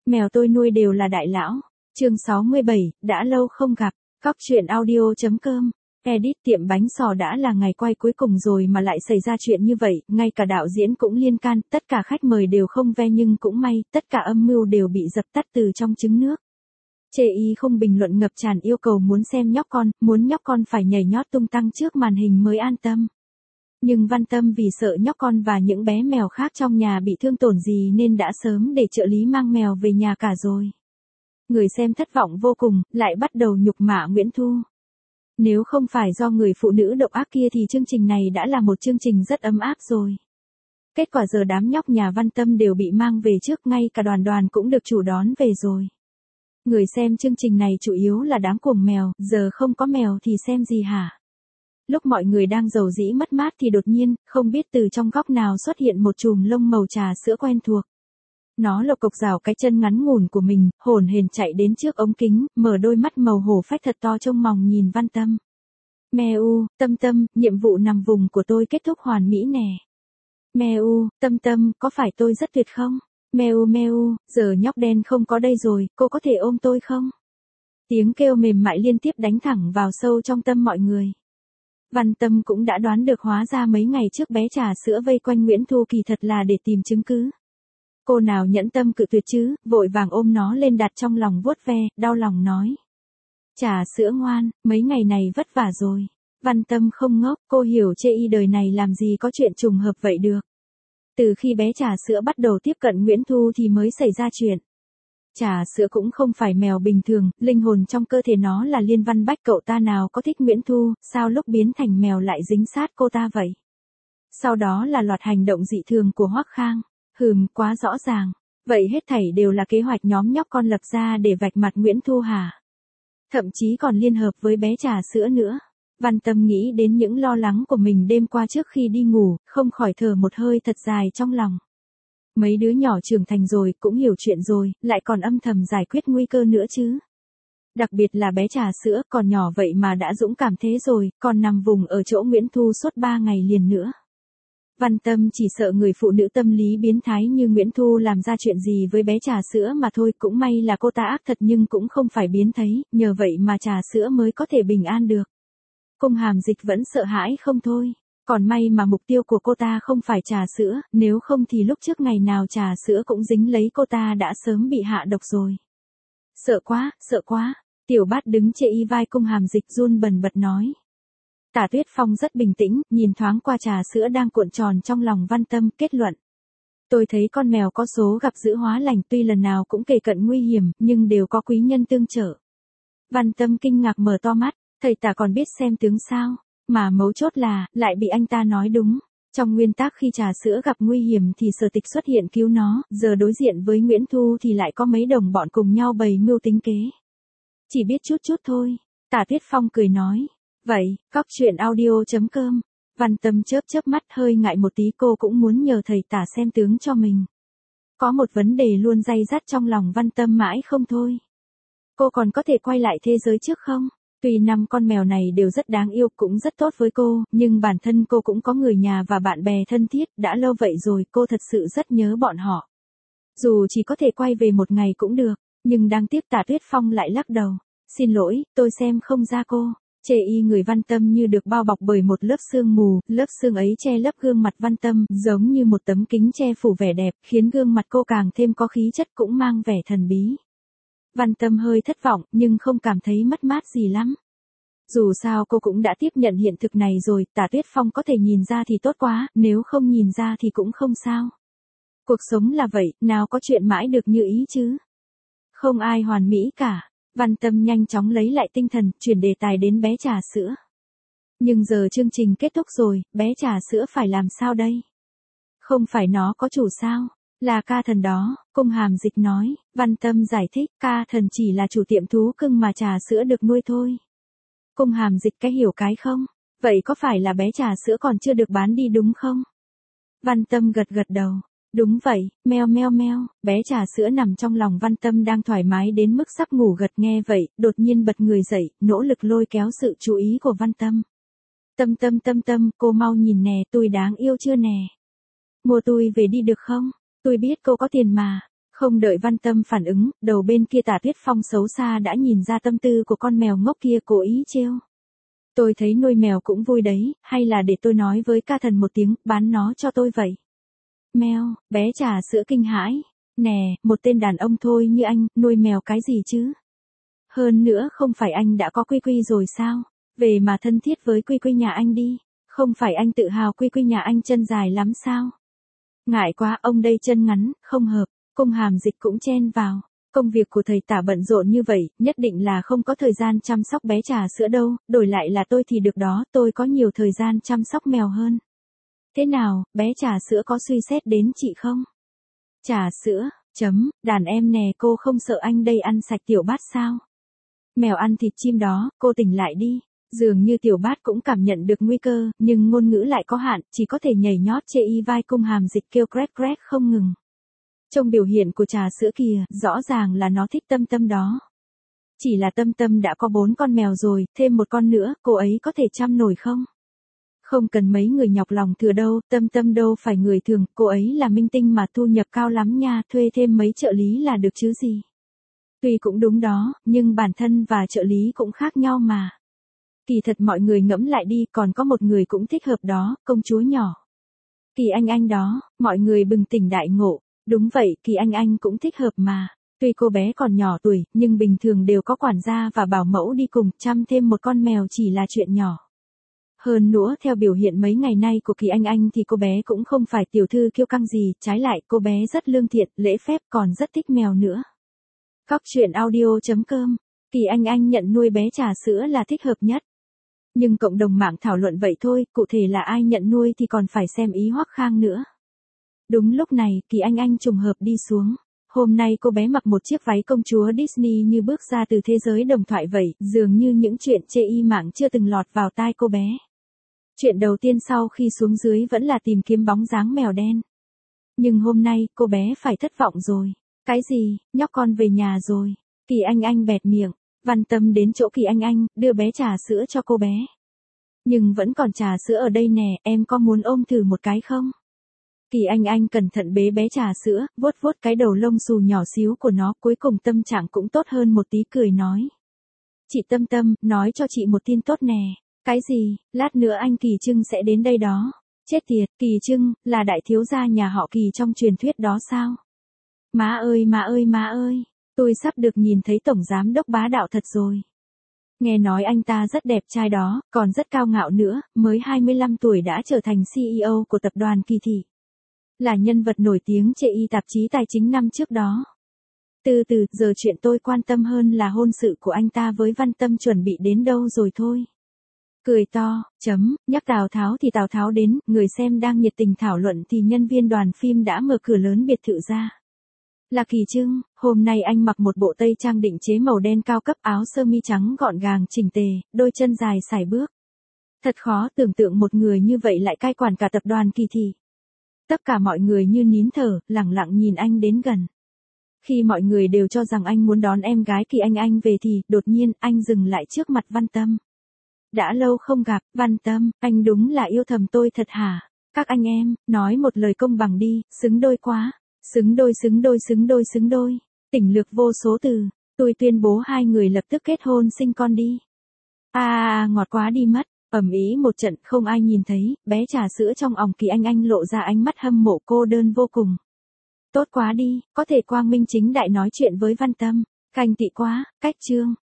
Mèo tôi nuôi đều là đại lão. Chương 67, đã lâu không gặp. Cóc truyện audio.com. Edit tiệm bánh xò đã là ngày quay cuối cùng rồi mà lại xảy ra chuyện như vậy, ngay cả đạo diễn cũng liên can, tất cả khách mời đều không ve nhưng cũng may, tất cả âm mưu đều bị dập tắt từ trong trứng nước. Chê y không bình luận ngập tràn yêu cầu muốn xem nhóc con, muốn nhóc con phải nhảy nhót tung tăng trước màn hình mới an tâm. Nhưng Văn Tâm vì sợ nhóc con và những bé mèo khác trong nhà bị thương tổn gì nên đã sớm để trợ lý mang mèo về nhà cả rồi. Người xem thất vọng vô cùng, lại bắt đầu nhục mạ Nguyễn Thu. Nếu không phải do người phụ nữ độc ác kia thì chương trình này đã là một chương trình rất ấm áp rồi. Kết quả giờ đám nhóc nhà Văn Tâm đều bị mang về trước, ngay cả đoàn cũng được chủ đón về rồi. Người xem chương trình này chủ yếu là đám cuồng mèo, giờ không có mèo thì xem gì hả? Lúc mọi người đang rầu rĩ mất mát thì đột nhiên, không biết từ trong góc nào xuất hiện một chùm lông màu trà sữa quen thuộc. Nó lộc cộc rào cái chân ngắn ngủn của mình, hồn hển chạy đến trước ống kính, mở đôi mắt màu hổ phách thật to trông mòng nhìn Văn Tâm. Mèo, Tâm Tâm, nhiệm vụ nằm vùng của tôi kết thúc hoàn mỹ nè. Mèo, Tâm Tâm, có phải tôi rất tuyệt không? Mèo, giờ nhóc đen không có đây rồi, cô có thể ôm tôi không? Tiếng kêu mềm mại liên tiếp đánh thẳng vào sâu trong tâm mọi người. Văn Tâm cũng đã đoán được, hóa ra mấy ngày trước bé trà sữa vây quanh Nguyễn Thu kỳ thật là để tìm chứng cứ. Cô nào nhẫn tâm cự tuyệt chứ, vội vàng ôm nó lên đặt trong lòng vuốt ve, đau lòng nói. Trà sữa ngoan, mấy ngày này vất vả rồi. Văn Tâm không ngốc, cô hiểu chê y đời này làm gì có chuyện trùng hợp vậy được. Từ khi bé trà sữa bắt đầu tiếp cận Nguyễn Thu thì mới xảy ra chuyện. Trà sữa cũng không phải mèo bình thường, linh hồn trong cơ thể nó là Liên Văn Bách, cậu ta nào có thích Nguyễn Thu, sao lúc biến thành mèo lại dính sát cô ta vậy? Sau đó là loạt hành động dị thường của Hoắc Khang. Quá rõ ràng. Vậy hết thảy đều là kế hoạch nhóm nhóc con lập ra để vạch mặt Nguyễn Thu hả? Thậm chí còn liên hợp với bé trà sữa nữa. Văn Tâm nghĩ đến những lo lắng của mình đêm qua trước khi đi ngủ, không khỏi thở một hơi thật dài trong lòng. Mấy đứa nhỏ trưởng thành rồi, cũng hiểu chuyện rồi, lại còn âm thầm giải quyết nguy cơ nữa chứ. Đặc biệt là bé trà sữa, còn nhỏ vậy mà đã dũng cảm thế rồi, còn nằm vùng ở chỗ Nguyễn Thu suốt 3 ngày liền nữa. Văn Tâm chỉ sợ người phụ nữ tâm lý biến thái như Nguyễn Thu làm ra chuyện gì với bé trà sữa mà thôi, cũng may là cô ta ác thật nhưng cũng không phải biến thái, nhờ vậy mà trà sữa mới có thể bình an được. Cung Hàm Dịch vẫn sợ hãi không thôi, còn may mà mục tiêu của cô ta không phải trà sữa, nếu không thì lúc trước ngày nào trà sữa cũng dính lấy cô ta đã sớm bị hạ độc rồi. Sợ quá, Tiểu Bát đứng chê y vai Cung Hàm Dịch run bần bật nói. Tả Tuyết Phong rất bình tĩnh, nhìn thoáng qua trà sữa đang cuộn tròn trong lòng Văn Tâm, kết luận. Tôi thấy con mèo có số gặp dữ hóa lành, tuy lần nào cũng kề cận nguy hiểm, nhưng đều có quý nhân tương trợ. Văn Tâm kinh ngạc mở to mắt, thầy Tả còn biết xem tướng sao, mà mấu chốt là, lại bị anh ta nói đúng. Trong nguyên tắc khi trà sữa gặp nguy hiểm thì Sở Tịch xuất hiện cứu nó, giờ đối diện với Nguyễn Thu thì lại có mấy đồng bọn cùng nhau bày mưu tính kế. Chỉ biết chút thôi, Tả Tuyết Phong cười nói. Vậy, cóc truyện audio.com. Văn Tâm chớp mắt hơi ngại một tí, cô cũng muốn nhờ thầy Tả xem tướng cho mình. Có một vấn đề luôn day dắt trong lòng Văn Tâm mãi không thôi. Cô còn có thể quay lại thế giới trước không? Tuy 5 con mèo này đều rất đáng yêu, cũng rất tốt với cô, nhưng bản thân cô cũng có người nhà và bạn bè thân thiết, đã lâu vậy rồi, cô thật sự rất nhớ bọn họ. Dù chỉ có thể quay về một ngày cũng được, nhưng đáng tiếc Tả Tuyết Phong lại lắc đầu. Xin lỗi, tôi xem không ra cô. Chê y người Văn Tâm như được bao bọc bởi một lớp sương mù, lớp sương ấy che lấp gương mặt Văn Tâm, giống như một tấm kính che phủ vẻ đẹp, khiến gương mặt cô càng thêm có khí chất, cũng mang vẻ thần bí. Văn Tâm hơi thất vọng, nhưng không cảm thấy mất mát gì lắm. Dù sao cô cũng đã tiếp nhận hiện thực này rồi, Tả Tuyết Phong có thể nhìn ra thì tốt quá, nếu không nhìn ra thì cũng không sao. Cuộc sống là vậy, nào có chuyện mãi được như ý chứ. Không ai hoàn mỹ cả. Văn Tâm nhanh chóng lấy lại tinh thần, chuyển đề tài đến bé trà sữa. Nhưng giờ chương trình kết thúc rồi, bé trà sữa phải làm sao đây? Không phải nó có chủ sao? Là ca thần đó, Cung Hàm Dịch nói. Văn Tâm giải thích, ca thần chỉ là chủ tiệm thú cưng mà trà sữa được nuôi thôi. Cung Hàm Dịch cái hiểu cái không? Vậy có phải là bé trà sữa còn chưa được bán đi đúng không? Văn Tâm gật đầu. Đúng vậy, meo, bé trà sữa nằm trong lòng Văn Tâm đang thoải mái đến mức sắp ngủ gật, nghe vậy, đột nhiên bật người dậy, nỗ lực lôi kéo sự chú ý của Văn Tâm. Tâm, cô mau nhìn nè, tôi đáng yêu chưa nè? Mua tôi về đi được không? Tôi biết cô có tiền mà. Không đợi Văn Tâm phản ứng, đầu bên kia Tả Tuyết Phong xấu xa đã nhìn ra tâm tư của con mèo ngốc kia cố ý trêu. Tôi thấy nuôi mèo cũng vui đấy, hay là để tôi nói với ca thần một tiếng, bán nó cho tôi vậy. Mèo, bé trà sữa kinh hãi. Nè, một tên đàn ông thôi như anh, nuôi mèo cái gì chứ? Hơn nữa không phải anh đã có Quy Quy rồi sao? Về mà thân thiết với Quy Quy nhà anh đi. Không phải anh tự hào Quy Quy nhà anh chân dài lắm sao? Ngại quá, ông đây chân ngắn, không hợp. Cung Hàm Dịch cũng chen vào. Công việc của thầy Tả bận rộn như vậy, nhất định là không có thời gian chăm sóc bé trà sữa đâu, đổi lại là tôi thì được đó, tôi có nhiều thời gian chăm sóc mèo hơn. Thế nào, bé trà sữa có suy xét đến chị không? Trà sữa, đàn em nè, cô không sợ anh đây ăn sạch tiểu bát sao? Mèo ăn thịt chim đó, cô tỉnh lại đi. Dường như tiểu bát cũng cảm nhận được nguy cơ, nhưng ngôn ngữ lại có hạn, chỉ có thể nhảy nhót chê y vai. Cung Hàm Dịch kêu crét crét không ngừng. Trong biểu hiện của trà sữa kìa, rõ ràng là nó thích Tâm Tâm đó. Chỉ là Tâm Tâm đã có 4 con mèo rồi, thêm một con nữa, cô ấy có thể chăm nổi không? Không cần mấy người nhọc lòng thừa đâu, Tâm Tâm đâu phải người thường, cô ấy là minh tinh mà thu nhập cao lắm nha, thuê thêm mấy trợ lý là được chứ gì. Tuy cũng đúng đó, nhưng bản thân và trợ lý cũng khác nhau mà. Kỳ thật mọi người ngẫm lại đi, còn có một người cũng thích hợp đó, công chúa nhỏ. Kỳ Anh đó, mọi người bừng tỉnh đại ngộ. Đúng vậy, Kỳ Anh cũng thích hợp mà. Tuy cô bé còn nhỏ tuổi, nhưng bình thường đều có quản gia và bảo mẫu đi cùng, chăm thêm một con mèo chỉ là chuyện nhỏ. Hơn nữa theo biểu hiện mấy ngày nay của Kỳ Anh thì cô bé cũng không phải tiểu thư kiêu căng gì, trái lại cô bé rất lương thiện, lễ phép, còn rất thích mèo nữa. Cóc truyện audio.com, Kỳ Anh nhận nuôi bé trà sữa là thích hợp nhất. Nhưng cộng đồng mạng thảo luận vậy thôi, cụ thể là ai nhận nuôi thì còn phải xem ý Hoắc Khang nữa. Đúng lúc này, Kỳ Anh trùng hợp đi xuống. Hôm nay cô bé mặc một chiếc váy công chúa Disney như bước ra từ thế giới đồng thoại vậy, dường như những chuyện chê y mạng chưa từng lọt vào tai cô bé. Chuyện đầu tiên sau khi xuống dưới vẫn là tìm kiếm bóng dáng mèo đen. Nhưng hôm nay, cô bé phải thất vọng rồi. Cái gì, nhóc con về nhà rồi. Kỳ Anh bẹt miệng, Văn Tâm đến chỗ Kỳ Anh, đưa bé trà sữa cho cô bé. Nhưng vẫn còn trà sữa ở đây nè, em có muốn ôm thử một cái không? Kỳ Anh cẩn thận bế bé trà sữa, vuốt vuốt cái đầu lông xù nhỏ xíu của nó, cuối cùng tâm trạng cũng tốt hơn một tí, cười nói. Chị Tâm Tâm, nói cho chị một tin tốt nè. Cái gì, lát nữa anh Kỳ Trưng sẽ đến đây đó. Chết tiệt, Kỳ Trưng, là đại thiếu gia nhà họ Kỳ trong truyền thuyết đó sao? Má ơi má ơi má ơi, tôi sắp được nhìn thấy tổng giám đốc bá đạo thật rồi. Nghe nói anh ta rất đẹp trai đó, còn rất cao ngạo nữa, mới 25 tuổi đã trở thành CEO của tập đoàn Kỳ Thị. Là nhân vật nổi tiếng trên tạp chí tài chính năm trước đó. Từ từ, giờ chuyện tôi quan tâm hơn là hôn sự của anh ta với Văn Tâm chuẩn bị đến đâu rồi thôi. Cười to, nhắc Tào Tháo thì Tào Tháo đến, người xem đang nhiệt tình thảo luận thì nhân viên đoàn phim đã mở cửa lớn biệt thự ra. Là Kỳ Trưng, hôm nay anh mặc một bộ tây trang định chế màu đen cao cấp, áo sơ mi trắng gọn gàng chỉnh tề, đôi chân dài sải bước. Thật khó tưởng tượng một người như vậy lại cai quản cả tập đoàn Kỳ Thị. Tất cả mọi người như nín thở, lặng lặng nhìn anh đến gần. Khi mọi người đều cho rằng anh muốn đón em gái Kỳ Anh về thì, đột nhiên, anh dừng lại trước mặt Văn Tâm. Đã lâu không gặp, Văn Tâm, anh đúng là yêu thầm tôi thật hả? Các anh em, nói một lời công bằng đi, xứng đôi quá. Xứng đôi xứng đôi xứng đôi xứng đôi. Tỉnh lược vô số từ. Tôi tuyên bố hai người lập tức kết hôn sinh con đi. Ngọt quá đi mất. Ầm ĩ một trận không ai nhìn thấy, bé trà sữa trong òng Kỳ Anh lộ ra ánh mắt hâm mộ cô đơn vô cùng. Tốt quá đi, có thể quang minh chính đại nói chuyện với Văn Tâm. Canh tị quá, cách chương.